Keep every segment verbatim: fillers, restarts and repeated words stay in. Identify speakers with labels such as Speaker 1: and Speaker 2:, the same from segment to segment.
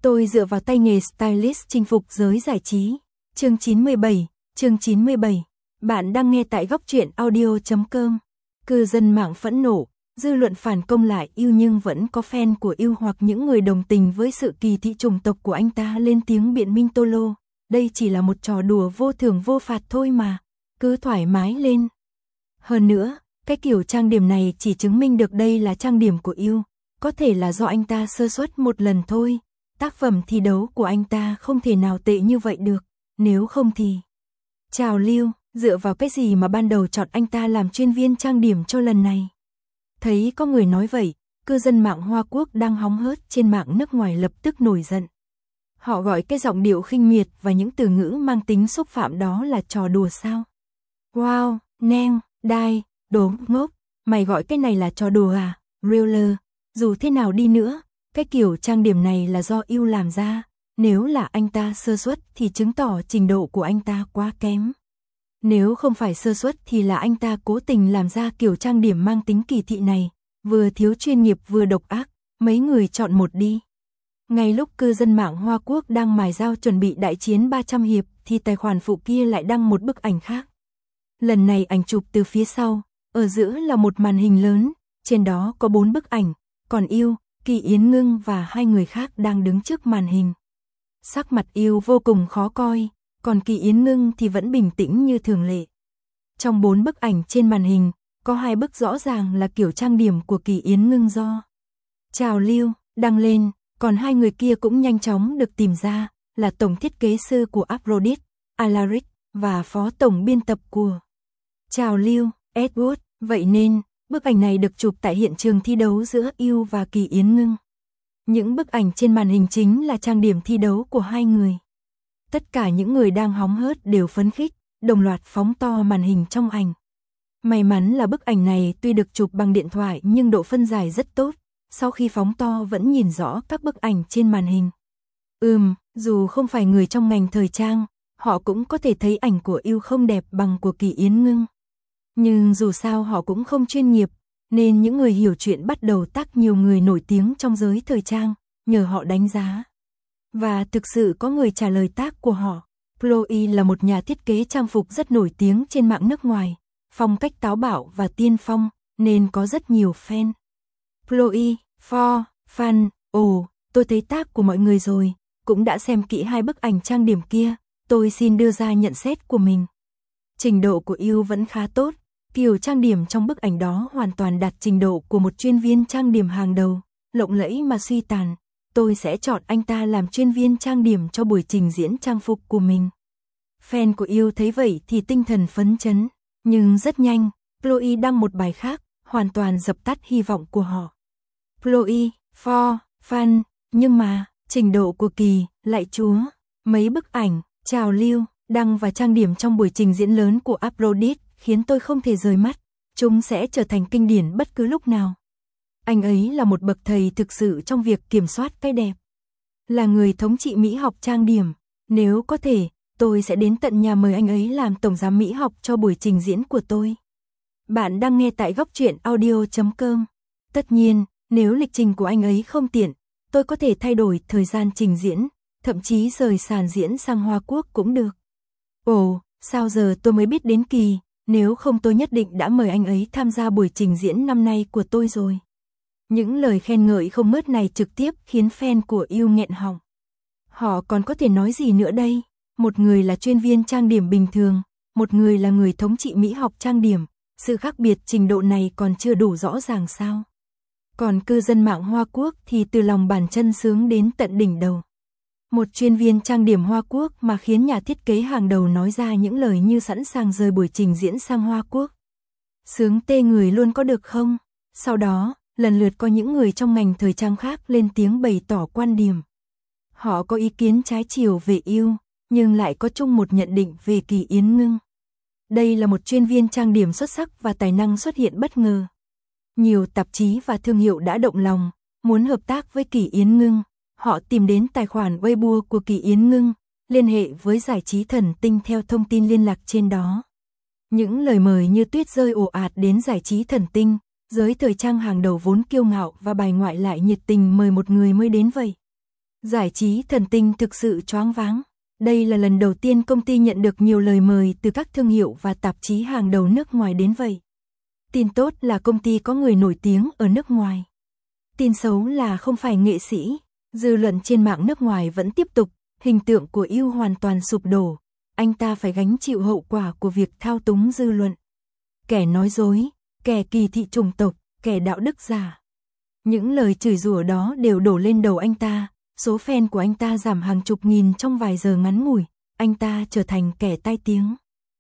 Speaker 1: Tôi dựa vào tay nghề stylist chinh phục giới giải trí. Chương chín mươi bảy, chương chín mươi bảy. Bạn đang nghe tại góc truyện audio chấm com. Cư dân mạng phẫn nộ, dư luận phản công lại yêu nhưng vẫn có fan của yêu hoặc những người đồng tình với sự kỳ thị chủng tộc của anh ta lên tiếng biện minh Tolo. Đây chỉ là một trò đùa vô thưởng vô phạt thôi mà, cứ thoải mái lên. Hơn nữa, cái kiểu trang điểm này chỉ chứng minh được đây là trang điểm của yêu, có thể là do anh ta sơ suất một lần thôi. Tác phẩm thi đấu của anh ta không thể nào tệ như vậy được, nếu không thì... Chào Lưu, dựa vào cái gì mà ban đầu chọn anh ta làm chuyên viên trang điểm cho lần này? Thấy có người nói vậy, cư dân mạng Hoa Quốc đang hóng hớt trên mạng nước ngoài lập tức nổi giận. Họ gọi cái giọng điệu khinh miệt và những từ ngữ mang tính xúc phạm đó là trò đùa sao? Wow, neng, đai, đồ ngốc, mày gọi cái này là trò đùa à? Real, dù thế nào đi nữa, cái kiểu trang điểm này là do yêu làm ra, nếu là anh ta sơ suất thì chứng tỏ trình độ của anh ta quá kém. Nếu không phải sơ suất thì là anh ta cố tình làm ra kiểu trang điểm mang tính kỳ thị này, vừa thiếu chuyên nghiệp vừa độc ác, mấy người chọn một đi. Ngay lúc cư dân mạng Hoa Quốc đang mài dao chuẩn bị đại chiến ba trăm hiệp thì tài khoản phụ kia lại đăng một bức ảnh khác. Lần này ảnh chụp từ phía sau, ở giữa là một màn hình lớn, trên đó có bốn bức ảnh, còn yêu, Kỳ Yến Ngưng và hai người khác đang đứng trước màn hình. Sắc mặt yêu vô cùng khó coi, còn Kỳ Yến Ngưng thì vẫn bình tĩnh như thường lệ. Trong bốn bức ảnh trên màn hình, có hai bức rõ ràng là kiểu trang điểm của Kỳ Yến Ngưng do Chào Lưu đăng lên, còn hai người kia cũng nhanh chóng được tìm ra, là tổng thiết kế sư của Aphrodite, Alaric, và phó tổng biên tập của Chào Lưu, Edward. Vậy nên, bức ảnh này được chụp tại hiện trường thi đấu giữa yêu và Kỳ Yến Ngưng. Những bức ảnh trên màn hình chính là trang điểm thi đấu của hai người. Tất cả những người đang hóng hớt đều phấn khích, đồng loạt phóng to màn hình trong ảnh. May mắn là bức ảnh này tuy được chụp bằng điện thoại nhưng độ phân giải rất tốt, sau khi phóng to vẫn nhìn rõ các bức ảnh trên màn hình. Ừm, dù không phải người trong ngành thời trang, họ cũng có thể thấy ảnh của yêu không đẹp bằng của Kỳ Yến Ngưng. Nhưng dù sao họ cũng không chuyên nghiệp, nên những người hiểu chuyện bắt đầu tag nhiều người nổi tiếng trong giới thời trang, nhờ họ đánh giá. Và thực sự có người trả lời tag của họ. Chloe là một nhà thiết kế trang phục rất nổi tiếng trên mạng nước ngoài, phong cách táo bạo và tiên phong, nên có rất nhiều fan. Chloe, for, fun, ồ, tôi thấy tag của mọi người rồi, cũng đã xem kỹ hai bức ảnh trang điểm kia, tôi xin đưa ra nhận xét của mình. Trình độ của yêu vẫn khá tốt, kiểu trang điểm trong bức ảnh đó hoàn toàn đạt trình độ của một chuyên viên trang điểm hàng đầu, lộng lẫy mà suy tàn. Tôi sẽ chọn anh ta làm chuyên viên trang điểm cho buổi trình diễn trang phục của mình. Fan của yêu thấy vậy thì tinh thần phấn chấn, nhưng rất nhanh, Chloe đăng một bài khác, hoàn toàn dập tắt hy vọng của họ. Chloe, for, fun, nhưng mà, trình độ của Kỳ, lại chúa, mấy bức ảnh, Chào Lưu, đăng và trang điểm trong buổi trình diễn lớn của Aphrodite khiến tôi không thể rời mắt, chúng sẽ trở thành kinh điển bất cứ lúc nào. Anh ấy là một bậc thầy thực sự trong việc kiểm soát cái đẹp. Là người thống trị mỹ học trang điểm, nếu có thể, tôi sẽ đến tận nhà mời anh ấy làm tổng giám mỹ học cho buổi trình diễn của tôi. Bạn đang nghe tại góc truyện audio chấm com. Tất nhiên, nếu lịch trình của anh ấy không tiện, tôi có thể thay đổi thời gian trình diễn, thậm chí rời sàn diễn sang Hoa Quốc cũng được. Ồ, sao giờ tôi mới biết đến Kỳ, nếu không tôi nhất định đã mời anh ấy tham gia buổi trình diễn năm nay của tôi rồi. Những lời khen ngợi không ngớt này trực tiếp khiến fan của yêu nghẹn họng. Họ còn có thể nói gì nữa đây? Một người là chuyên viên trang điểm bình thường, một người là người thống trị mỹ học trang điểm, sự khác biệt trình độ này còn chưa đủ rõ ràng sao? Còn cư dân mạng Hoa Quốc thì từ lòng bàn chân sướng đến tận đỉnh đầu. Một chuyên viên trang điểm Hoa Quốc mà khiến nhà thiết kế hàng đầu nói ra những lời như sẵn sàng rời buổi trình diễn sang Hoa Quốc. Sướng tê người luôn có được không? Sau đó, lần lượt có những người trong ngành thời trang khác lên tiếng bày tỏ quan điểm. Họ có ý kiến trái chiều về yêu, nhưng lại có chung một nhận định về Kỳ Yến Ngưng. Đây là một chuyên viên trang điểm xuất sắc và tài năng xuất hiện bất ngờ. Nhiều tạp chí và thương hiệu đã động lòng, muốn hợp tác với Kỳ Yến Ngưng. Họ tìm đến tài khoản Weibo của Kỳ Yến Ngưng, liên hệ với giải trí thần tinh theo thông tin liên lạc trên đó. Những lời mời như tuyết rơi ồ ạt đến giải trí thần tinh, giới thời trang hàng đầu vốn kiêu ngạo và bài ngoại lại nhiệt tình mời một người mới đến vậy. Giải trí thần tinh thực sự choáng váng. Đây là lần đầu tiên công ty nhận được nhiều lời mời từ các thương hiệu và tạp chí hàng đầu nước ngoài đến vậy. Tin tốt là công ty có người nổi tiếng ở nước ngoài. Tin xấu là không phải nghệ sĩ. Dư luận trên mạng nước ngoài vẫn tiếp tục, hình tượng của yêu hoàn toàn sụp đổ. Anh ta phải gánh chịu hậu quả của việc thao túng dư luận. Kẻ nói dối, kẻ kỳ thị chủng tộc, kẻ đạo đức giả. Những lời chửi rủa đó đều đổ lên đầu anh ta. Số fan của anh ta giảm hàng chục nghìn trong vài giờ ngắn ngủi. Anh ta trở thành kẻ tai tiếng.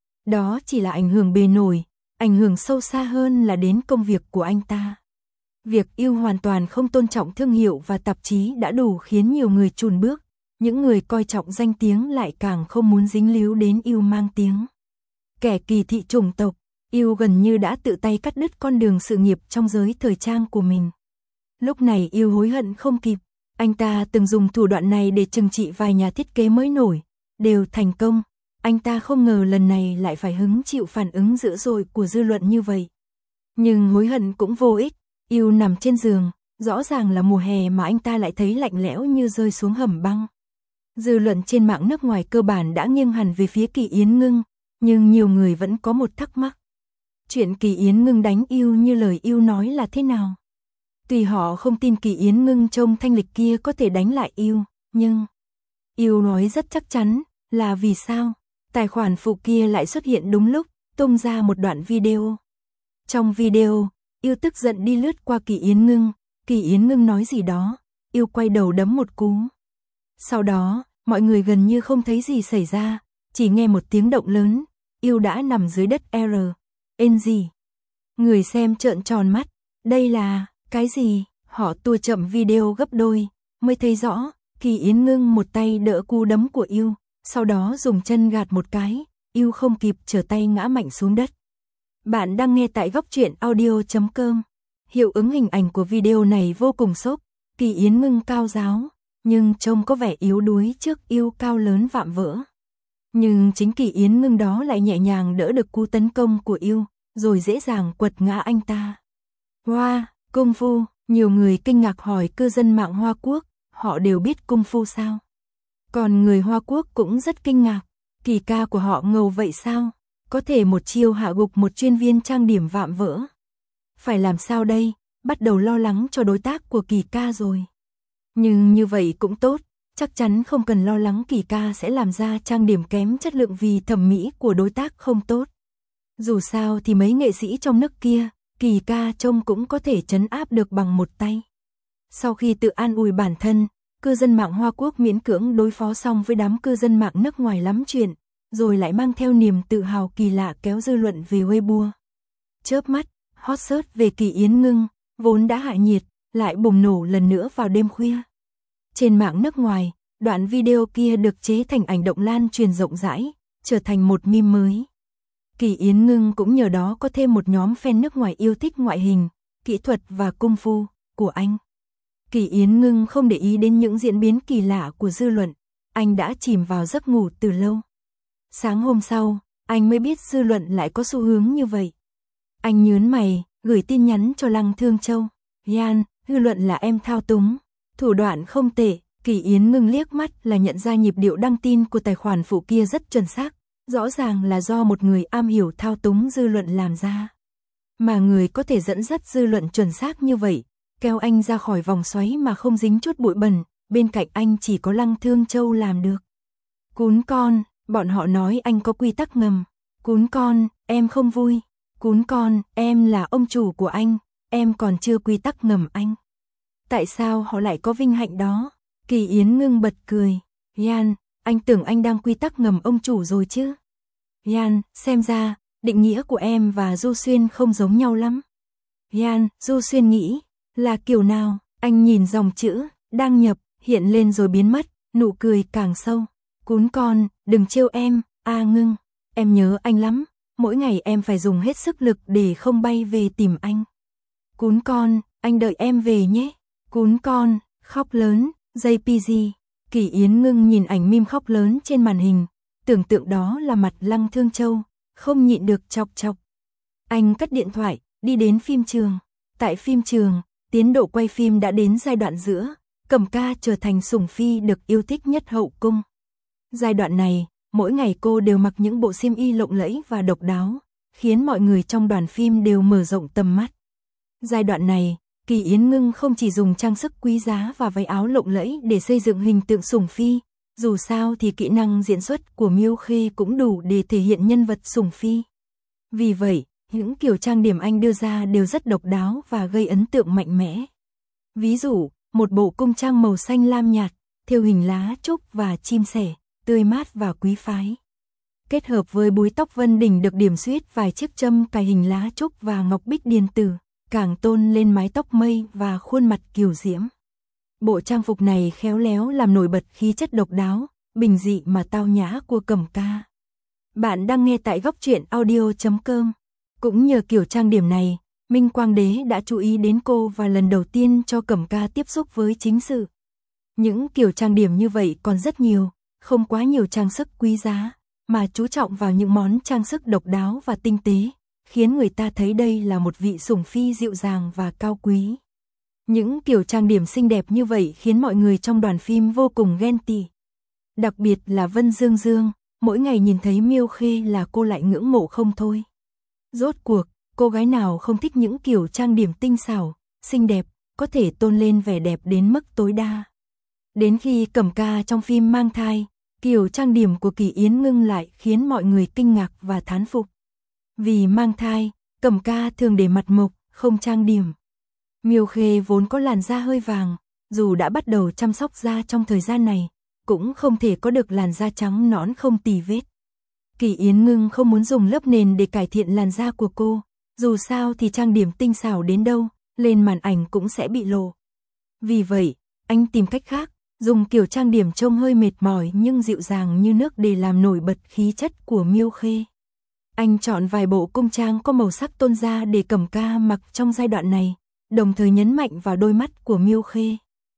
Speaker 1: Đó chỉ là ảnh hưởng bề nổi. Ảnh hưởng sâu xa hơn là đến công việc của anh ta. Việc yêu hoàn toàn không tôn trọng thương hiệu và tạp chí đã đủ khiến nhiều người chùn bước. Những người coi trọng danh tiếng lại càng không muốn dính líu đến yêu mang tiếng. Kẻ kỳ thị chủng tộc, yêu gần như đã tự tay cắt đứt con đường sự nghiệp trong giới thời trang của mình. Lúc này yêu hối hận không kịp. Anh ta từng dùng thủ đoạn này để trừng trị vài nhà thiết kế mới nổi, đều thành công. Anh ta không ngờ lần này lại phải hứng chịu phản ứng dữ dội của dư luận như vậy. Nhưng hối hận cũng vô ích. Yêu nằm trên giường, rõ ràng là mùa hè mà anh ta lại thấy lạnh lẽo như rơi xuống hầm băng. Dư luận trên mạng nước ngoài cơ bản đã nghiêng hẳn về phía Kỳ Yến Ngưng, nhưng nhiều người vẫn có một thắc mắc. Chuyện Kỳ Yến Ngưng đánh yêu như lời yêu nói là thế nào? Tuy họ không tin Kỳ Yến Ngưng trông thanh lịch kia có thể đánh lại yêu, nhưng yêu nói rất chắc chắn là vì sao? Tài khoản phụ kia lại xuất hiện đúng lúc, tung ra một đoạn video. Trong video, yêu tức giận đi lướt qua Kỳ Yến Ngưng, Kỳ Yến Ngưng nói gì đó, yêu quay đầu đấm một cú. Sau đó, mọi người gần như không thấy gì xảy ra, chỉ nghe một tiếng động lớn, yêu đã nằm dưới đất R. N gì? Người xem trợn tròn mắt, đây là cái gì? Họ tua chậm video gấp đôi, mới thấy rõ, Kỳ Yến Ngưng một tay đỡ cú đấm của yêu, sau đó dùng chân gạt một cái, yêu không kịp trở tay ngã mạnh xuống đất. Bạn đang nghe tại góc truyện audio chấm com. Hiệu ứng hình ảnh của video này vô cùng sốc, Kỳ Yến Ngưng cao ráo, nhưng trông có vẻ yếu đuối trước yêu cao lớn vạm vỡ. Nhưng chính Kỳ Yến Ngưng đó lại nhẹ nhàng đỡ được cú tấn công của yêu, rồi dễ dàng quật ngã anh ta. Wow, Kung Fu, nhiều người kinh ngạc hỏi cư dân mạng Hoa Quốc, họ đều biết Kung Fu sao? Còn người Hoa Quốc cũng rất kinh ngạc, Kỳ ca của họ ngầu vậy sao? Có thể một chiêu hạ gục một chuyên viên trang điểm vạm vỡ. Phải làm sao đây? Bắt đầu lo lắng cho đối tác của Kỳ ca rồi. Nhưng như vậy cũng tốt, chắc chắn không cần lo lắng Kỳ ca sẽ làm ra trang điểm kém chất lượng vì thẩm mỹ của đối tác không tốt. Dù sao thì mấy nghệ sĩ trong nước kia, Kỳ ca trông cũng có thể trấn áp được bằng một tay. Sau khi tự an ủi bản thân, cư dân mạng Hoa Quốc miễn cưỡng đối phó xong với đám cư dân mạng nước ngoài lắm chuyện, rồi lại mang theo niềm tự hào kỳ lạ kéo dư luận về Weibo. Chớp mắt, hot search về Kỳ Yến Ngưng, vốn đã hạ nhiệt, lại bùng nổ lần nữa vào đêm khuya. Trên mạng nước ngoài, đoạn video kia được chế thành ảnh động lan truyền rộng rãi, trở thành một meme mới. Kỳ Yến Ngưng cũng nhờ đó có thêm một nhóm fan nước ngoài yêu thích ngoại hình, kỹ thuật và Kung Fu của anh. Kỳ Yến Ngưng không để ý đến những diễn biến kỳ lạ của dư luận, anh đã chìm vào giấc ngủ từ lâu. Sáng hôm sau, anh mới biết dư luận lại có xu hướng như vậy. Anh nhớn mày, gửi tin nhắn cho Lăng Thương Châu. Yan, dư luận là em thao túng. Thủ đoạn không tệ, Kỳ Yến Ngưng liếc mắt là nhận ra nhịp điệu đăng tin của tài khoản phụ kia rất chuẩn xác. Rõ ràng là do một người am hiểu thao túng dư luận làm ra. Mà người có thể dẫn dắt dư luận chuẩn xác như vậy, kéo anh ra khỏi vòng xoáy mà không dính chút bụi bẩn, bên cạnh anh chỉ có Lăng Thương Châu làm được. Cún con, bọn họ nói anh có quy tắc ngầm. Cún con, em không vui. Cún con, em là ông chủ của anh, em còn chưa quy tắc ngầm anh. Tại sao họ lại có vinh hạnh đó? Kỳ Yến Ngưng bật cười. Yan, anh tưởng anh đang quy tắc ngầm ông chủ rồi chứ? Yan, xem ra, định nghĩa của em và Du Xuyên không giống nhau lắm. Yan, Du Xuyên nghĩ, là kiểu nào? Anh nhìn dòng chữ, đăng nhập, hiện lên rồi biến mất, nụ cười càng sâu. Cún con, đừng trêu em, a Ngưng, em nhớ anh lắm, mỗi ngày em phải dùng hết sức lực để không bay về tìm anh. Cún con, anh đợi em về nhé. Cún con, khóc lớn, gi pê giê. Kỳ Yến Ngưng nhìn ảnh meme khóc lớn trên màn hình, tưởng tượng đó là mặt Lăng Thương Châu, không nhịn được chọc chọc. Anh cất điện thoại, đi đến phim trường. Tại phim trường, tiến độ quay phim đã đến giai đoạn giữa, Cẩm Ca trở thành sủng phi được yêu thích nhất hậu cung. Giai đoạn này, mỗi ngày cô đều mặc những bộ xiêm y lộng lẫy và độc đáo, khiến mọi người trong đoàn phim đều mở rộng tầm mắt. Giai đoạn này, Kỳ Yến Ngưng không chỉ dùng trang sức quý giá và váy áo lộng lẫy để xây dựng hình tượng sủng phi, dù sao thì kỹ năng diễn xuất của Miêu Khê cũng đủ để thể hiện nhân vật sủng phi. Vì vậy, những kiểu trang điểm anh đưa ra đều rất độc đáo và gây ấn tượng mạnh mẽ. Ví dụ, một bộ cung trang màu xanh lam nhạt, thêu hình lá trúc và chim sẻ, tươi mát và quý phái. Kết hợp với búi tóc Vân Đình được điểm xuyết vài chiếc châm cài hình lá trúc và ngọc bích điền tử, càng tôn lên mái tóc mây và khuôn mặt kiều diễm. Bộ trang phục này khéo léo làm nổi bật khí chất độc đáo, bình dị mà tao nhã của Cẩm Ca. Bạn đang nghe tại góc truyện audio chấm com. Cũng nhờ kiểu trang điểm này, Minh Quang Đế đã chú ý đến cô và lần đầu tiên cho Cẩm Ca tiếp xúc với chính sự. Những kiểu trang điểm như vậy còn rất nhiều, không quá nhiều trang sức quý giá, mà chú trọng vào những món trang sức độc đáo và tinh tế, khiến người ta thấy đây là một vị sủng phi dịu dàng và cao quý. Những kiểu trang điểm xinh đẹp như vậy khiến mọi người trong đoàn phim vô cùng ghen tị. Đặc biệt là Vân Dương Dương, mỗi ngày nhìn thấy Miêu Khê là cô lại ngưỡng mộ không thôi. Rốt cuộc, cô gái nào không thích những kiểu trang điểm tinh xảo, xinh đẹp, có thể tôn lên vẻ đẹp đến mức tối đa. Đến khi Cẩm Ca trong phim mang thai, kiểu trang điểm của Kỳ Yến Ngưng lại khiến mọi người kinh ngạc và thán phục. Vì mang thai, Cẩm Ca thường để mặt mộc, không trang điểm. Miêu Khê vốn có làn da hơi vàng, dù đã bắt đầu chăm sóc da trong thời gian này, cũng không thể có được làn da trắng nõn không tì vết. Kỳ Yến Ngưng không muốn dùng lớp nền để cải thiện làn da của cô, dù sao thì trang điểm tinh xảo đến đâu, lên màn ảnh cũng sẽ bị lộ. Vì vậy, anh tìm cách khác, dùng kiểu trang điểm trông hơi mệt mỏi nhưng dịu dàng như nước để làm nổi bật khí chất của Miêu Khê. Anh chọn vài bộ cung trang có màu sắc tôn da để Cẩm Ca mặc trong giai đoạn này, đồng thời nhấn mạnh vào đôi mắt của Miêu Khê.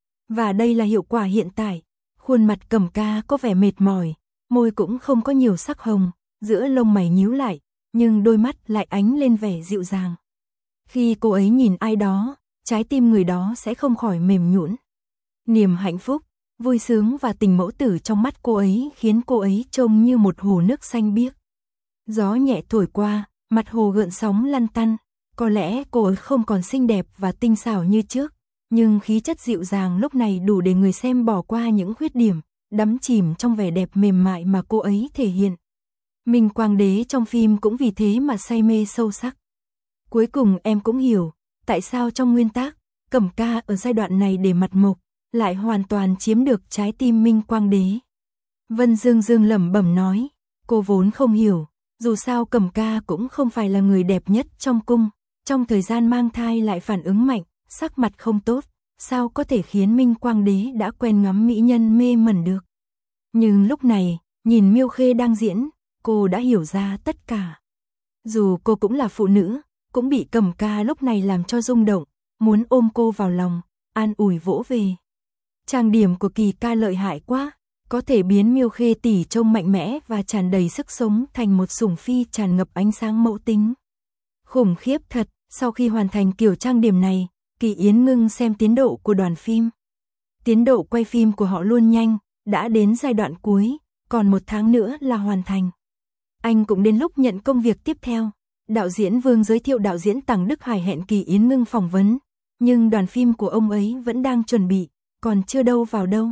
Speaker 1: Và đây là hiệu quả hiện tại, khuôn mặt Cẩm Ca có vẻ mệt mỏi, môi cũng không có nhiều sắc hồng, giữa lông mày nhíu lại, nhưng đôi mắt lại ánh lên vẻ dịu dàng. Khi cô ấy nhìn ai đó, trái tim người đó sẽ không khỏi mềm nhũn. Niềm hạnh phúc, vui sướng và tình mẫu tử trong mắt cô ấy khiến cô ấy trông như một hồ nước xanh biếc. Gió nhẹ thổi qua, mặt hồ gợn sóng lăn tăn, có lẽ cô ấy không còn xinh đẹp và tinh xảo như trước, nhưng khí chất dịu dàng lúc này đủ để người xem bỏ qua những khuyết điểm, đắm chìm trong vẻ đẹp mềm mại mà cô ấy thể hiện. Minh Quang Đế trong phim cũng vì thế mà say mê sâu sắc. Cuối cùng em cũng hiểu, tại sao trong nguyên tác, Cẩm Ca ở giai đoạn này để mặt mộc, lại hoàn toàn chiếm được trái tim Minh Quang Đế. Vân Dương Dương lẩm bẩm nói, cô vốn không hiểu, dù sao Cẩm Ca cũng không phải là người đẹp nhất trong cung, trong thời gian mang thai lại phản ứng mạnh, sắc mặt không tốt, sao có thể khiến Minh Quang Đế đã quen ngắm mỹ nhân mê mẩn được. Nhưng lúc này, nhìn Miêu Khê đang diễn, cô đã hiểu ra tất cả. Dù cô cũng là phụ nữ, cũng bị Cẩm Ca lúc này làm cho rung động, muốn ôm cô vào lòng, an ủi vỗ về. Trang điểm của Kỳ ca lợi hại quá, có thể biến Miêu Khê tỷ trông mạnh mẽ và tràn đầy sức sống thành một sủng phi tràn ngập ánh sáng mẫu tính. Khủng khiếp thật, sau khi hoàn thành kiểu trang điểm này, Kỳ Yến Ngưng xem tiến độ của đoàn phim. Tiến độ quay phim của họ luôn nhanh, đã đến giai đoạn cuối, còn một tháng nữa là hoàn thành. Anh cũng đến lúc nhận công việc tiếp theo. Đạo diễn Vương giới thiệu đạo diễn Tằng Đức Hải hẹn Kỳ Yến Ngưng phỏng vấn, nhưng đoàn phim của ông ấy vẫn đang chuẩn bị, còn chưa đâu vào đâu.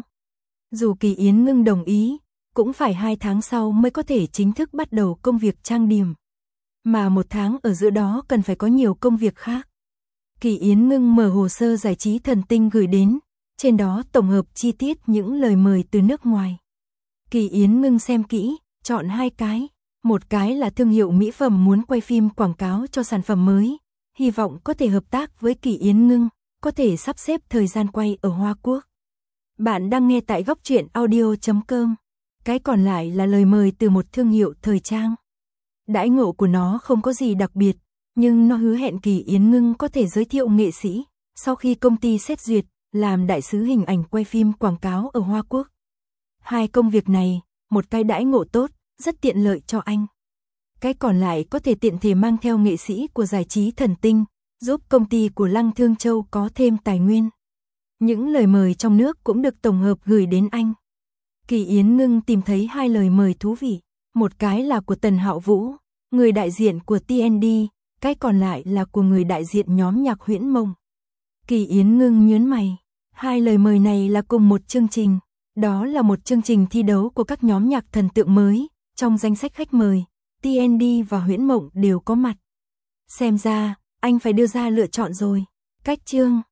Speaker 1: Dù Kỳ Yến Ngưng đồng ý, cũng phải hai tháng sau mới có thể chính thức bắt đầu công việc trang điểm. Mà một tháng ở giữa đó cần phải có nhiều công việc khác. Kỳ Yến Ngưng mở hồ sơ giải trí thần tinh gửi đến, trên đó tổng hợp chi tiết những lời mời từ nước ngoài. Kỳ Yến Ngưng xem kỹ, chọn hai cái. Một cái là thương hiệu mỹ phẩm muốn quay phim quảng cáo cho sản phẩm mới, hy vọng có thể hợp tác với Kỳ Yến Ngưng, có thể sắp xếp thời gian quay ở Hoa Quốc. Bạn đang nghe tại góc truyện audio chấm com. Cái còn lại là lời mời từ một thương hiệu thời trang. Đãi ngộ của nó không có gì đặc biệt, nhưng nó hứa hẹn Kỳ Yến Ngưng có thể giới thiệu nghệ sĩ, sau khi công ty xét duyệt, làm đại sứ hình ảnh quay phim quảng cáo ở Hoa Quốc. Hai công việc này, một cái đãi ngộ tốt, rất tiện lợi cho anh. Cái còn lại có thể tiện thể mang theo nghệ sĩ của giải trí thần tinh, giúp công ty của Lăng Thương Châu có thêm tài nguyên. Những lời mời trong nước cũng được tổng hợp gửi đến anh. Kỳ Yến Ngưng tìm thấy hai lời mời thú vị, một cái là của Tần Hạo Vũ, người đại diện của tê en đê, cái còn lại là của người đại diện nhóm nhạc Huyễn Mộng. Kỳ Yến Ngưng nhướng mày, hai lời mời này là cùng một chương trình, đó là một chương trình thi đấu của các nhóm nhạc thần tượng mới, trong danh sách khách mời, tê en đê và Huyễn Mộng đều có mặt. Xem ra, anh phải đưa ra lựa chọn rồi. Cách chương